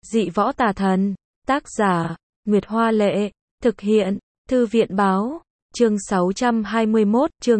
Dị võ tà thần. Tác giả, Nguyệt Hoa Lệ. Thực hiện, Thư viện Báo. Chương 621, chương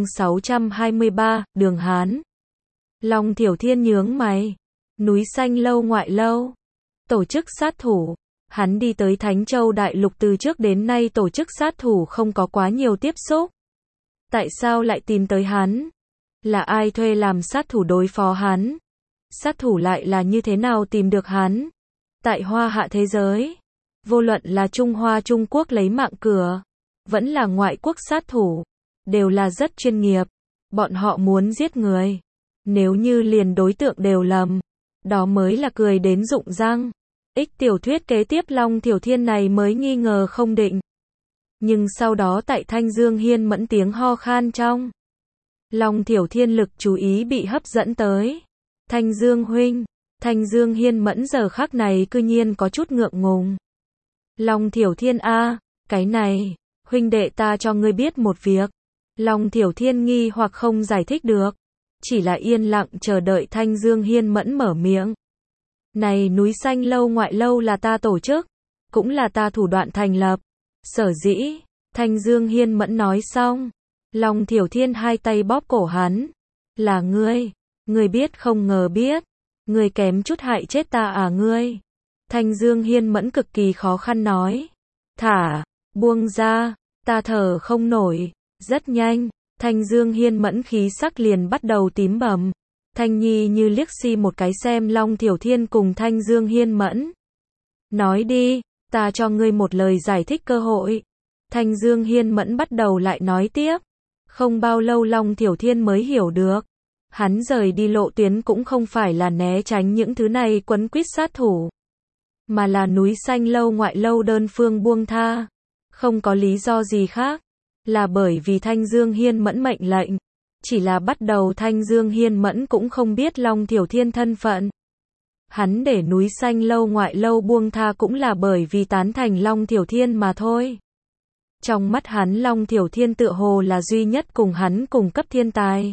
623, Đường Hán. Long Thiểu Thiên nhướng mày. Núi xanh lâu ngoại lâu. Tổ chức sát thủ. Hắn đi tới Thánh Châu Đại Lục từ trước đến nay tổ chức sát thủ không có quá nhiều tiếp xúc. Tại sao lại tìm tới hắn? Là ai thuê làm sát thủ đối phó hắn? Sát thủ lại là như thế nào tìm được hắn? Tại Hoa Hạ thế giới, vô luận là Trung Hoa Trung Quốc lấy mạng cửa, vẫn là ngoại quốc sát thủ, đều là rất chuyên nghiệp. Bọn họ muốn giết người. Nếu như liền đối tượng đều lầm, đó mới là cười đến rụng răng. Tiểu thuyết kế tiếp Long Thiểu Thiên này mới nghi ngờ không định. Nhưng sau đó tại Thanh Dương Hiên Mẫn tiếng ho khan trong, Long Thiểu Thiên lực chú ý bị hấp dẫn tới. Thanh Dương huynh. Thanh Dương Hiên Mẫn giờ khắc này cư nhiên có chút ngượng ngùng. Long Thiểu Thiên a, cái này, huynh đệ ta cho ngươi biết một việc. Long Thiểu Thiên nghi hoặc không giải thích được, chỉ là yên lặng chờ đợi Thanh Dương Hiên Mẫn mở miệng. Này núi xanh lâu ngoại lâu là ta tổ chức, cũng là ta thủ đoạn thành lập. Sở dĩ, Thanh Dương Hiên Mẫn nói xong, Long Thiểu Thiên hai tay bóp cổ hắn. Là ngươi biết không ngờ biết, ngươi kém chút hại chết ta à ngươi. Thanh Dương Hiên Mẫn cực kỳ khó khăn nói. Thả, buông ra, ta thở không nổi. Rất nhanh, Thanh Dương Hiên Mẫn khí sắc liền bắt đầu tím bầm. Thanh Nhi như liếc xi một cái xem Long Thiểu Thiên cùng Thanh Dương Hiên Mẫn. Nói đi, ta cho ngươi một lời giải thích cơ hội. Thanh Dương Hiên Mẫn bắt đầu lại nói tiếp. Không bao lâu Long Thiểu Thiên mới hiểu được. Hắn rời đi lộ tuyến cũng không phải là né tránh những thứ này quấn quýt sát thủ, mà là núi xanh lâu ngoại lâu đơn phương buông tha. Không có lý do gì khác, là bởi vì Thanh Dương Hiên Mẫn mệnh lệnh. Chỉ là bắt đầu Thanh Dương Hiên Mẫn cũng không biết Long Thiểu Thiên thân phận. Hắn để núi xanh lâu ngoại lâu buông tha cũng là bởi vì tán thành Long Thiểu Thiên mà thôi. Trong mắt hắn Long Thiểu Thiên tựa hồ là duy nhất cùng hắn cùng cấp thiên tài.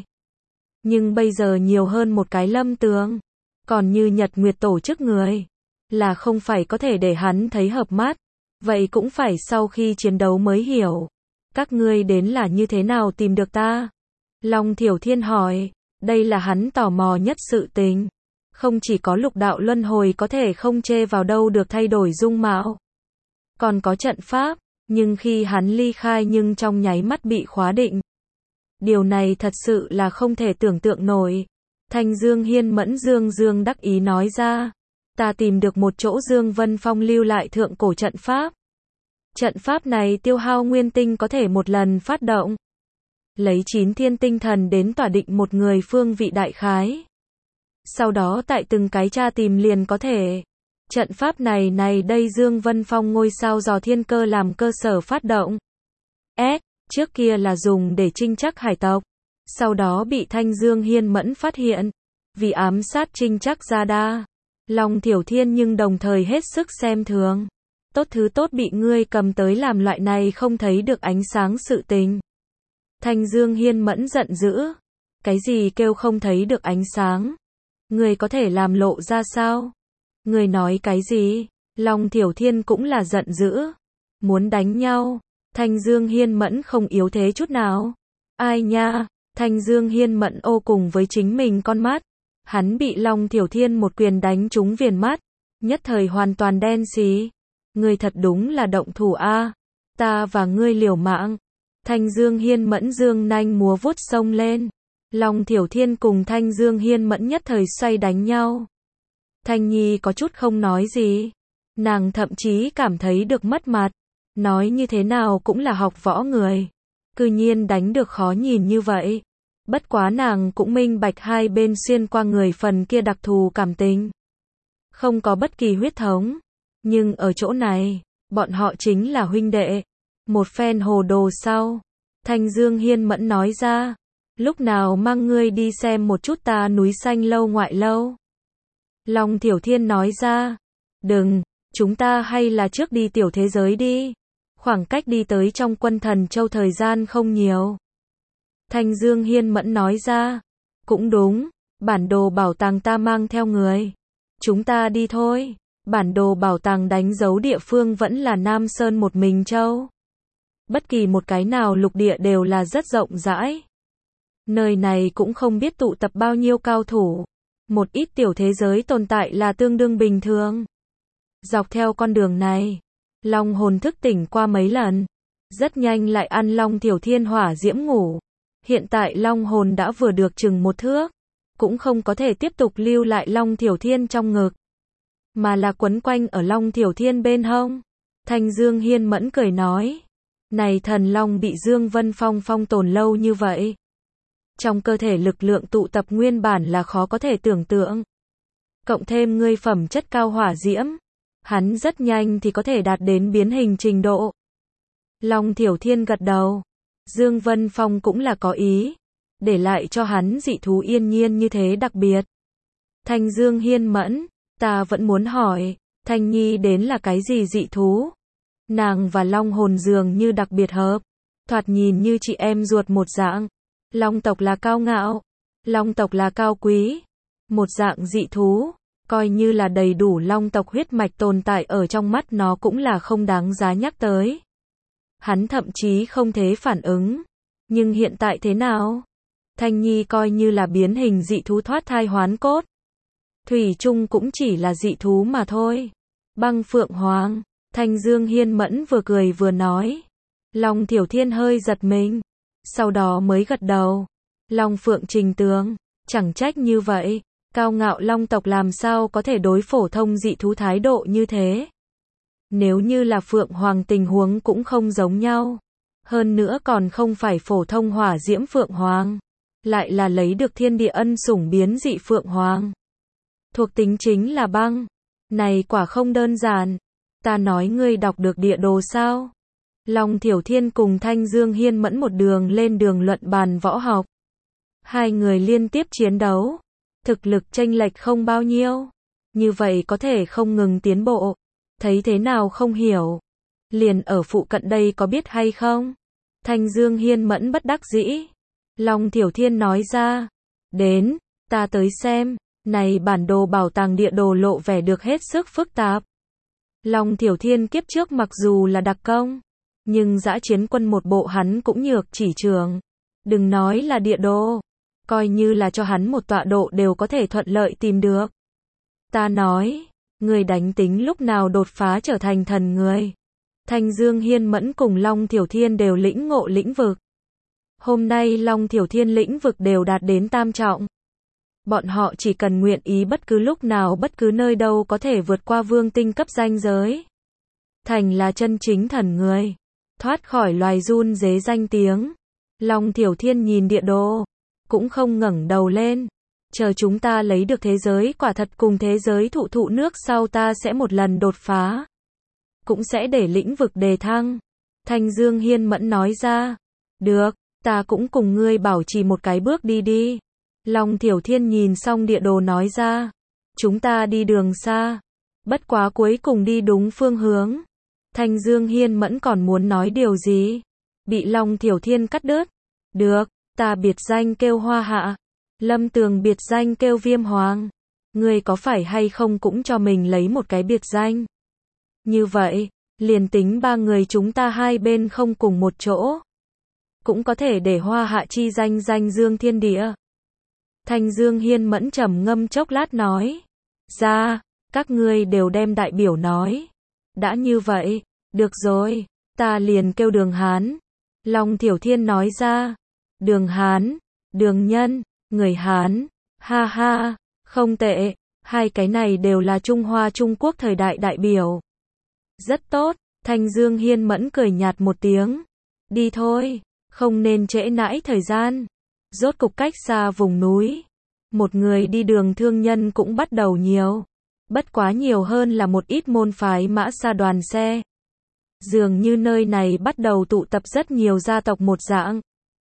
Nhưng bây giờ nhiều hơn một cái Lâm Tường, còn như Nhật Nguyệt tổ chức người, là không phải có thể để hắn thấy hợp mắt. Vậy cũng phải sau khi chiến đấu mới hiểu. Các ngươi đến là như thế nào tìm được ta? Long Thiểu Thiên hỏi, đây là hắn tò mò nhất sự tình. Không chỉ có lục đạo luân hồi có thể không chê vào đâu được thay đổi dung mạo, còn có trận pháp, nhưng khi hắn ly khai nhưng trong nháy mắt bị khóa định. Điều này thật sự là không thể tưởng tượng nổi. Thanh Dương Hiên Mẫn dương đắc ý nói ra. Ta tìm được một chỗ Dương Vân Phong lưu lại thượng cổ trận pháp. Trận pháp này tiêu hao nguyên tinh có thể một lần phát động. Lấy 9 thiên tinh thần đến tỏa định một người phương vị đại khái. Sau đó tại từng cái tra tìm liền có thể. Trận pháp này đây Dương Vân Phong ngôi sao dò thiên cơ làm cơ sở phát động. Trước kia là dùng để trinh trắc hải tộc. Sau đó bị Thanh Dương Hiên Mẫn phát hiện. Vì ám sát trinh trắc gia đa, Long Thiểu Thiên nhưng đồng thời hết sức xem thường. Tốt thứ tốt bị ngươi cầm tới làm loại này không thấy được ánh sáng sự tình. Thanh Dương Hiên Mẫn giận dữ. Cái gì kêu không thấy được ánh sáng? Ngươi có thể làm lộ ra sao? Ngươi nói cái gì? Long Thiểu Thiên cũng là giận dữ. Muốn đánh nhau. Thanh Dương Hiên Mẫn không yếu thế chút nào. Ai nha? Thanh Dương Hiên Mẫn ô cùng với chính mình con mắt. Hắn bị Long Thiểu Thiên một quyền đánh trúng viền mắt. Nhất thời hoàn toàn đen xì. Ngươi thật đúng là động thủ a. Ta và ngươi liều mạng. Thanh Dương Hiên Mẫn dương nanh múa vuốt xông lên. Long Thiểu Thiên cùng Thanh Dương Hiên Mẫn nhất thời xoay đánh nhau. Thanh Nhi có chút không nói gì. Nàng thậm chí cảm thấy được mất mặt. Nói như thế nào cũng là học võ người, cư nhiên đánh được khó nhìn như vậy. Bất quá nàng cũng minh bạch hai bên xuyên qua người phần kia đặc thù cảm tình. Không có bất kỳ huyết thống. Nhưng ở chỗ này, bọn họ chính là huynh đệ. Một phen hồ đồ sau, Thanh Dương Hiên Mẫn nói ra. Lúc nào mang ngươi đi xem một chút ta núi xanh lâu ngoại lâu? Long Thiểu Thiên nói ra. Đừng, chúng ta hay là trước đi tiểu thế giới đi. Khoảng cách đi tới trong Quân Thần Châu thời gian không nhiều. Thanh Dương Hiên Mẫn nói ra. Cũng đúng, bản đồ bảo tàng ta mang theo người. Chúng ta đi thôi. Bản đồ bảo tàng đánh dấu địa phương vẫn là Nam Sơn một mình châu. Bất kỳ một cái nào lục địa đều là rất rộng rãi. Nơi này cũng không biết tụ tập bao nhiêu cao thủ. Một ít tiểu thế giới tồn tại là tương đương bình thường. Dọc theo con đường này, Long hồn thức tỉnh qua mấy lần. Rất nhanh lại ăn Long Tiểu Thiên hỏa diễm ngủ. Hiện tại Long hồn đã vừa được chừng 1 thước. Cũng không có thể tiếp tục lưu lại Long Tiểu Thiên trong ngực. Mà là quấn quanh ở Long Tiểu Thiên bên hông. Thanh Dương Hiên Mẫn cười nói. Này thần Long bị Dương Vân Phong phong tồn lâu như vậy. Trong cơ thể lực lượng tụ tập nguyên bản là khó có thể tưởng tượng. Cộng thêm ngươi phẩm chất cao hỏa diễm. Hắn rất nhanh thì có thể đạt đến biến hình trình độ. Long Tiểu Thiên gật đầu. Dương Vân Phong cũng là có ý. Để lại cho hắn dị thú yên nhiên như thế đặc biệt. Thanh Dương Hiên Mẫn. Ta vẫn muốn hỏi. Thanh Nhi đến là cái gì dị thú? Nàng và Long hồn dường như đặc biệt hợp. Thoạt nhìn như chị em ruột một dạng. Long tộc là cao ngạo. Long tộc là cao quý. Một dạng dị thú. Coi như là đầy đủ Long tộc huyết mạch tồn tại ở trong mắt nó cũng là không đáng giá nhắc tới. Hắn thậm chí không thế phản ứng. Nhưng hiện tại thế nào? Thanh Nhi coi như là biến hình dị thú thoát thai hoán cốt. Thủy chung cũng chỉ là dị thú mà thôi. Băng Phượng Hoàng. Thanh Dương Hiên Mẫn vừa cười vừa nói. Long Tiểu Thiên hơi giật mình. Sau đó mới gật đầu. Long Phượng Trình Tường. Chẳng trách như vậy. Cao ngạo Long tộc làm sao có thể đối phổ thông dị thú thái độ như thế. Nếu như là Phượng Hoàng tình huống cũng không giống nhau. Hơn nữa còn không phải phổ thông hỏa diễm Phượng Hoàng. Lại là lấy được thiên địa ân sủng biến dị Phượng Hoàng. Thuộc tính chính là băng. Này quả không đơn giản. Ta nói ngươi đọc được địa đồ sao? Long Tiểu Thiên cùng Thanh Dương Hiên Mẫn một đường lên đường luận bàn võ học. Hai người liên tiếp chiến đấu. Thực lực chênh lệch không bao nhiêu. Như vậy có thể không ngừng tiến bộ. Thấy thế nào không hiểu. Liền ở phụ cận đây có biết hay không? Thanh Dương Hiên Mẫn bất đắc dĩ. Long Tiểu Thiên nói ra. Đến, ta tới xem. Này bản đồ bảo tàng địa đồ lộ vẻ được hết sức phức tạp. Long Tiểu Thiên kiếp trước mặc dù là đặc công. Nhưng dã chiến quân một bộ hắn cũng nhược chỉ trường. Đừng nói là địa đồ. Coi như là cho hắn một tọa độ đều có thể thuận lợi tìm được. Ta nói, người đánh tính lúc nào đột phá trở thành thần người. Thanh Dương Hiên Mẫn cùng Long Tiểu Thiên đều lĩnh ngộ lĩnh vực. Hôm nay Long Tiểu Thiên lĩnh vực đều đạt đến tam trọng. Bọn họ chỉ cần nguyện ý bất cứ lúc nào bất cứ nơi đâu có thể vượt qua vương tinh cấp ranh giới. Thành là chân chính thần người. Thoát khỏi loài run rế danh tiếng. Long Tiểu Thiên nhìn địa đồ. Cũng không ngẩng đầu lên. Chờ chúng ta lấy được thế giới quả thật cùng thế giới thụ thụ nước sau ta sẽ một lần đột phá. Cũng sẽ để lĩnh vực đề thăng. Thanh Dương Hiên Mẫn nói ra. Được, ta cũng cùng ngươi bảo trì một cái bước đi đi. Long Tiểu Thiên nhìn xong địa đồ nói ra. Chúng ta đi đường xa. Bất quá cuối cùng đi đúng phương hướng. Thanh Dương Hiên Mẫn còn muốn nói điều gì? Bị Long Tiểu Thiên cắt đứt. Được, ta biệt danh kêu Hoa Hạ. Lâm Tường biệt danh kêu Viêm Hoàng. Ngươi có phải hay không cũng cho mình lấy một cái biệt danh? Như vậy, liền tính ba người chúng ta hai bên không cùng một chỗ. Cũng có thể để Hoa Hạ chi danh danh dương thiên địa. Thanh Dương Hiên Mẫn trầm ngâm chốc lát nói. Ra, các ngươi đều đem đại biểu nói. Đã như vậy, được rồi, ta liền kêu Đường Hán. Long Tiểu Thiên nói ra. Đường Hán, Đường Nhân, người Hán, ha ha, không tệ, hai cái này đều là Trung Hoa Trung Quốc thời đại đại biểu. Rất tốt, Thanh Dương Hiên Mẫn cười nhạt một tiếng. Đi thôi, không nên trễ nãi thời gian. Rốt cục cách xa vùng núi. Một người đi đường thương nhân cũng bắt đầu nhiều. Bất quá nhiều hơn là một ít môn phái mã xa đoàn xe. Dường như nơi này bắt đầu tụ tập rất nhiều gia tộc một dạng.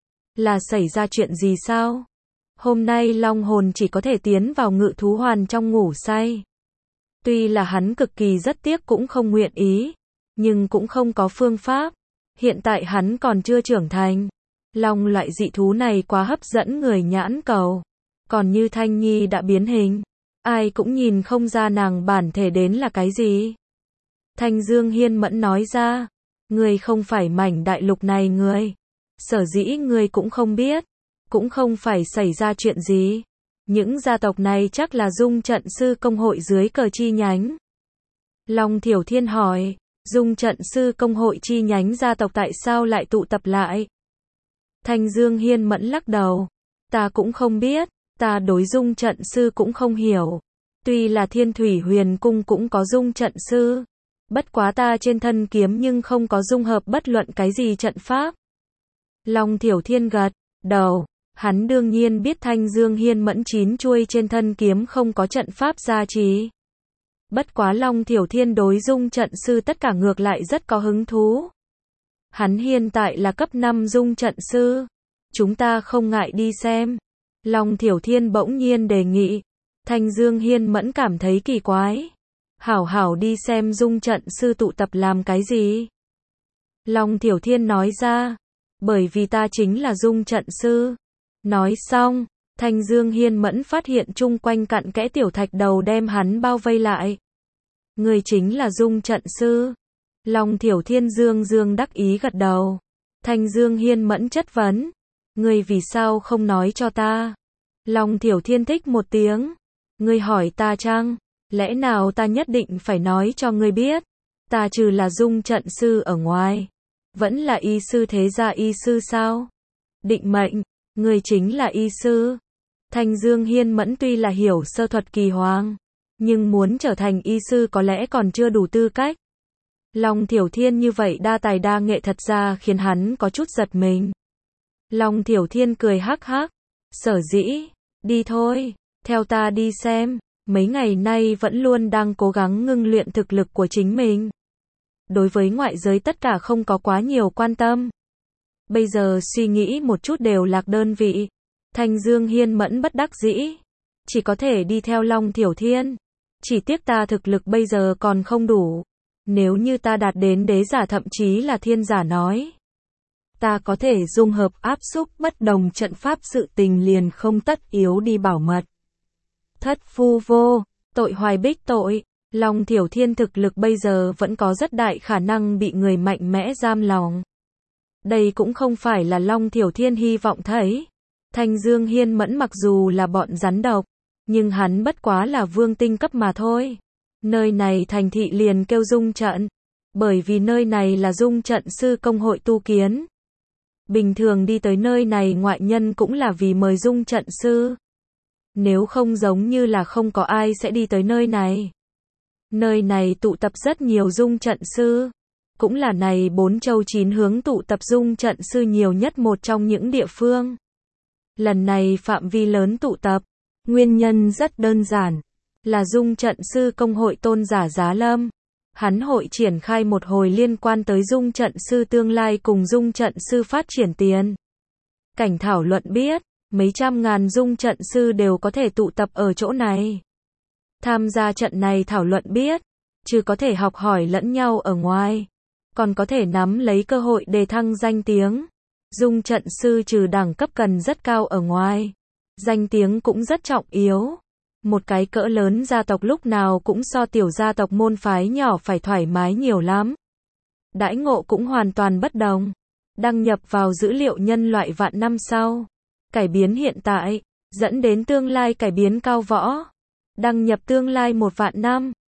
Là xảy ra chuyện gì sao? Hôm nay Long hồn chỉ có thể tiến vào ngự thú hoàn trong ngủ say. Tuy là hắn cực kỳ rất tiếc cũng không nguyện ý. Nhưng cũng không có phương pháp. Hiện tại hắn còn chưa trưởng thành. Long loại dị thú này quá hấp dẫn người nhãn cầu. Còn như Thanh Nhi đã biến hình. Ai cũng nhìn không ra nàng bản thể đến là cái gì. Thanh Dương Hiên Mẫn nói ra, ngươi không phải mảnh đại lục này người. Sở dĩ ngươi cũng không biết, cũng không phải xảy ra chuyện gì. Những gia tộc này chắc là Dung Trận Sư Công hội dưới cờ chi nhánh. Long Thiểu Thiên hỏi, Dung Trận Sư Công hội chi nhánh gia tộc tại sao lại tụ tập lại? Thanh Dương Hiên Mẫn lắc đầu, ta cũng không biết, ta đối Dung Trận Sư cũng không hiểu. Tuy là Thiên Thủy Huyền Cung cũng có Dung Trận Sư, bất quá ta trên thân kiếm nhưng không có dung hợp bất luận cái gì trận pháp. Long Thiểu Thiên gật đầu, hắn đương nhiên biết Thanh Dương Hiên Mẫn 9 chuôi trên thân kiếm không có trận pháp gia trì. Bất quá Long Thiểu Thiên đối Dung Trận Sư tất cả ngược lại rất có hứng thú. Hắn hiện tại là cấp 5 Dung Trận Sư. Chúng ta không ngại đi xem. Long Thiểu Thiên bỗng nhiên đề nghị. Thanh Dương Hiên Mẫn cảm thấy kỳ quái. Hảo hảo đi xem Dung Trận Sư tụ tập làm cái gì? Long Thiểu Thiên nói ra. Bởi vì ta chính là Dung Trận Sư. Nói xong, Thanh Dương Hiên Mẫn phát hiện chung quanh cặn kẽ tiểu thạch đầu đem hắn bao vây lại. Người chính là Dung Trận Sư. Long Thiểu Thiên dương đắc ý gật đầu. Thanh Dương Hiên Mẫn chất vấn. Người vì sao không nói cho ta? Long Thiểu Thiên thích một tiếng. Người hỏi ta chăng? Lẽ nào ta nhất định phải nói cho ngươi biết? Ta trừ là Dung Trận Sư ở ngoài, vẫn là y sư thế gia y sư sao? Định mệnh, người chính là y sư. Thanh Dương Hiên Mẫn tuy là hiểu sơ thuật kỳ hoàng, nhưng muốn trở thành y sư có lẽ còn chưa đủ tư cách. Long Thiểu Thiên như vậy đa tài đa nghệ thật ra khiến hắn có chút giật mình. Long Thiểu Thiên cười hắc hắc. Sở dĩ, đi thôi, theo ta đi xem. Mấy ngày nay vẫn luôn đang cố gắng ngưng luyện thực lực của chính mình. Đối với ngoại giới tất cả không có quá nhiều quan tâm. Bây giờ suy nghĩ một chút đều lạc đơn vị. Thanh Dương Hiên Mẫn bất đắc dĩ. Chỉ có thể đi theo Long Thiểu Thiên. Chỉ tiếc ta thực lực bây giờ còn không đủ. Nếu như ta đạt đến đế giả thậm chí là thiên giả nói, ta có thể dung hợp áp xúc bất đồng trận pháp, sự tình liền không tất yếu đi bảo mật. Thất phu vô, tội hoài bích tội. Long Thiểu Thiên thực lực bây giờ vẫn có rất đại khả năng bị người mạnh mẽ giam lòng. Đây cũng không phải là Long Thiểu Thiên hy vọng thấy. Thanh Dương Hiên Mẫn mặc dù là bọn rắn độc, nhưng hắn bất quá là vương tinh cấp mà thôi. Nơi này thành thị liền kêu Dung Trận, bởi vì nơi này là Dung Trận Sư Công hội tu kiến. Bình thường đi tới nơi này ngoại nhân cũng là vì mời Dung Trận Sư. Nếu không giống như là không có ai sẽ đi tới nơi này. Nơi này tụ tập rất nhiều Dung Trận Sư. Cũng là này 4 châu 9 hướng tụ tập Dung Trận Sư nhiều nhất một trong những địa phương. Lần này phạm vi lớn tụ tập. Nguyên nhân rất đơn giản. Là Dung Trận Sư Công hội tôn giả Giá Lâm. Hắn hội triển khai một hồi liên quan tới Dung Trận Sư tương lai cùng Dung Trận Sư phát triển tiền cảnh thảo luận biết. Mấy trăm ngàn Dung Trận Sư đều có thể tụ tập ở chỗ này. Tham gia trận này thảo luận biết, chứ có thể học hỏi lẫn nhau ở ngoài, còn có thể nắm lấy cơ hội đề thăng danh tiếng. Dung Trận Sư trừ đẳng cấp cần rất cao ở ngoài, danh tiếng cũng rất trọng yếu. Một cái cỡ lớn gia tộc lúc nào cũng so tiểu gia tộc môn phái nhỏ phải thoải mái nhiều lắm. Đãi ngộ cũng hoàn toàn bất đồng. Đăng nhập vào dữ liệu nhân loại vạn năm sau. Cải biến hiện tại, dẫn đến tương lai cải biến cao võ. Đăng nhập tương lai 1 vạn năm.